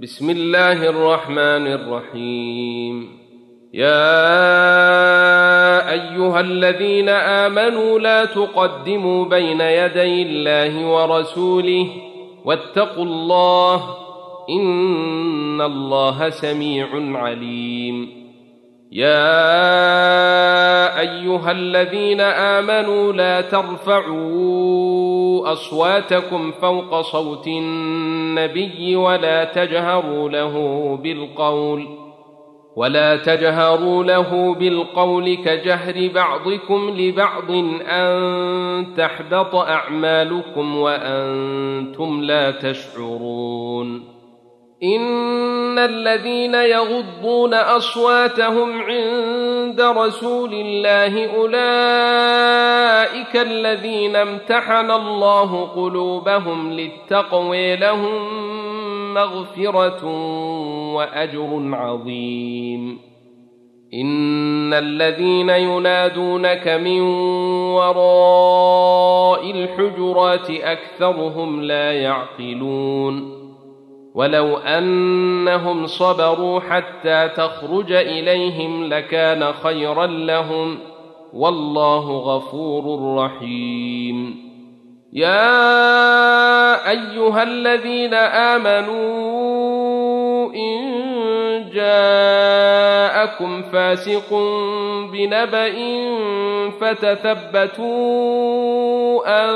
بسم الله الرحمن الرحيم. يا أيها الذين آمنوا لا تقدموا بين يدي الله ورسوله واتقوا الله إن الله سميع عليم. يا أيها الذين آمنوا لا ترفعوا أصواتكم فوق صوت النبي ولا تجهروا له بالقول كجهر بعضكم لبعض أن تحبط أعمالكم وأنتم لا تشعرون. إن الذين يغضون أصواتهم عند رسول الله أولئك الذين امتحن الله قلوبهم للتقوى لهم مغفرة وأجر عظيم. إن الذين ينادونك من وراء الحجرات أكثرهم لا يعقلون. ولو أنهم صبروا حتى تخرج إليهم لكان خيرا لهم والله غفور رحيم. يا أيها الذين آمنوا إن جاءكم فاسق بنبأ فتثبتوا أن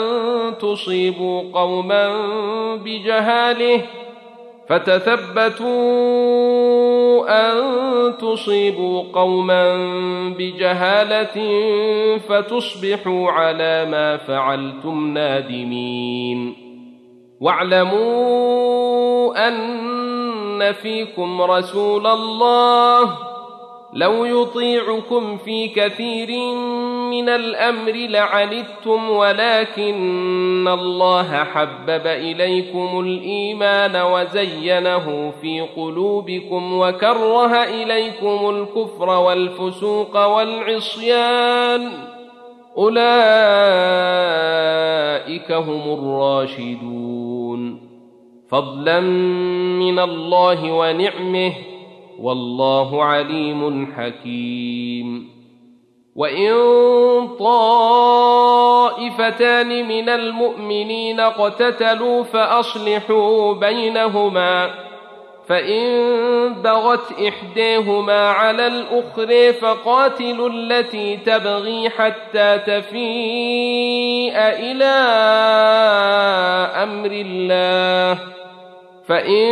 تصيبوا قوما بجهالة فتصبحوا على ما فعلتم نادمين. واعلموا أن فيكم رسول الله لو يطيعكم في كثير من الأمر لعنتم ولكن الله حبب إليكم الإيمان وزينه في قلوبكم وكره إليكم الكفر والفسوق والعصيان أولئك هم الراشدون فضلا من الله ونعمه والله عليم حكيم. وإن طائفتان من المؤمنين اقتتلوا فأصلحوا بينهما فإن بغت إحداهما على الأخرى فقاتلوا التي تبغي حتى تفيء إلى أمر الله فإن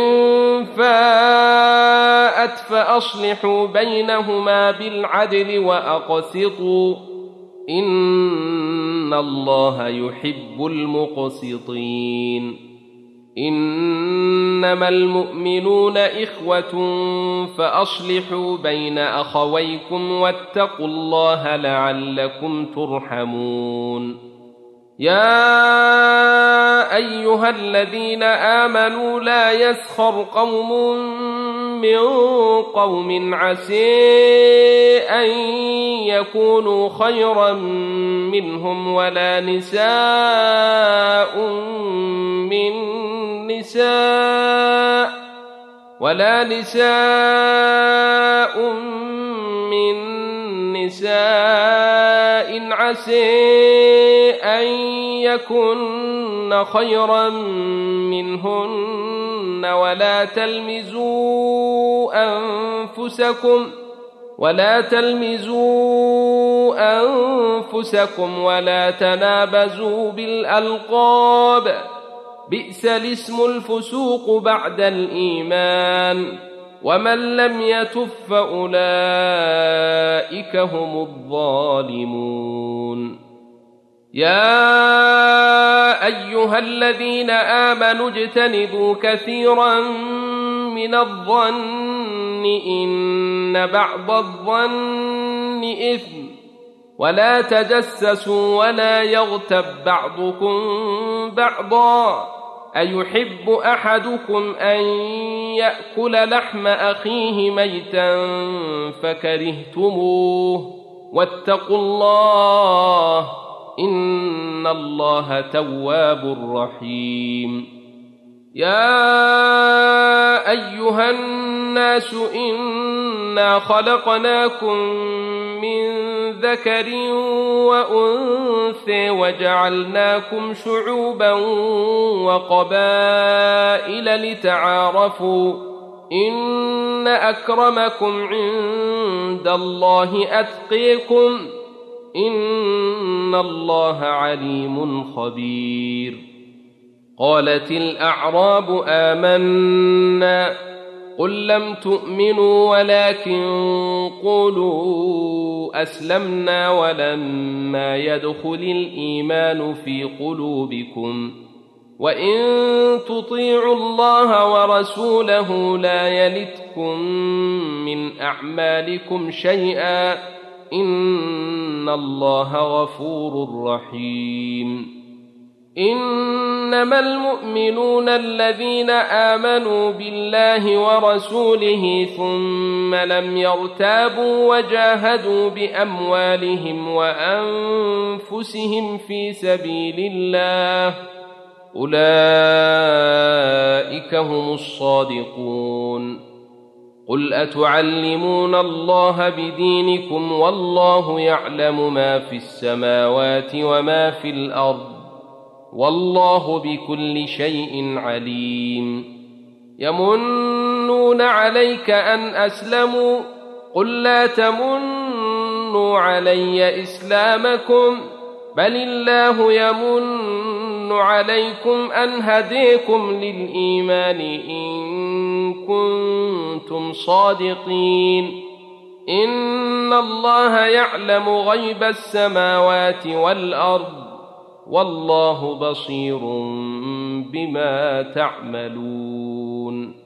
فاءت فأصلحوا بينهما بالعدل وأقسطوا إن الله يحب المقسطين. إنما المؤمنون إخوة فأصلحوا بين أخويكم واتقوا الله لعلكم ترحمون. يا أيها الذين آمنوا لا يسخر قوم من قوم عسى أن يكونوا خيرا منهم ولا نساء من نساء عسى أن يكن خيرا منهن ولا تلمزوا أنفسكم ولا تنابزوا بالألقاب بئس الاسم الفسوق بعد الإيمان ومن لم يتب فأولئك هم الظالمون. يا أيها الذين آمنوا اجتنبوا كثيرا من الظن إن بعض الظن إثم ولا تجسسوا ولا يغتب بعضكم بعضا أيحب أحدكم أن يأكل لحم أخيه ميتا فكرهتموه واتقوا الله إن الله تواب رحيم. يا أيها الناس إنا خلقناكم من ذكر وأنثى وجعلناكم شعوبا وقبائل لتعارفوا إن أكرمكم عند الله أتقيكم إن الله عليم خبير. قالت الأعراب آمنا قل لم تؤمنوا ولكن قولوا أسلمنا ولما يدخل الإيمان في قلوبكم وإن تطيعوا الله ورسوله لا يلتكم من أعمالكم شيئا إن الله غفور رحيم. إنما المؤمنون الذين آمنوا بالله ورسوله ثم لم يرتابوا وجاهدوا بأموالهم وأنفسهم في سبيل الله أولئك هم الصادقون. قل أتعلمون الله بدينكم والله يعلم ما في السماوات وما في الأرض والله بكل شيء عليم. يمنون عليك أن أسلموا قل لا تمنوا علي إسلامكم بل الله يمن عليكم أن هديكم للإيمان إن كنتم صادقين. إن الله يعلم غيب السماوات والأرض والله بصير بما تعملون.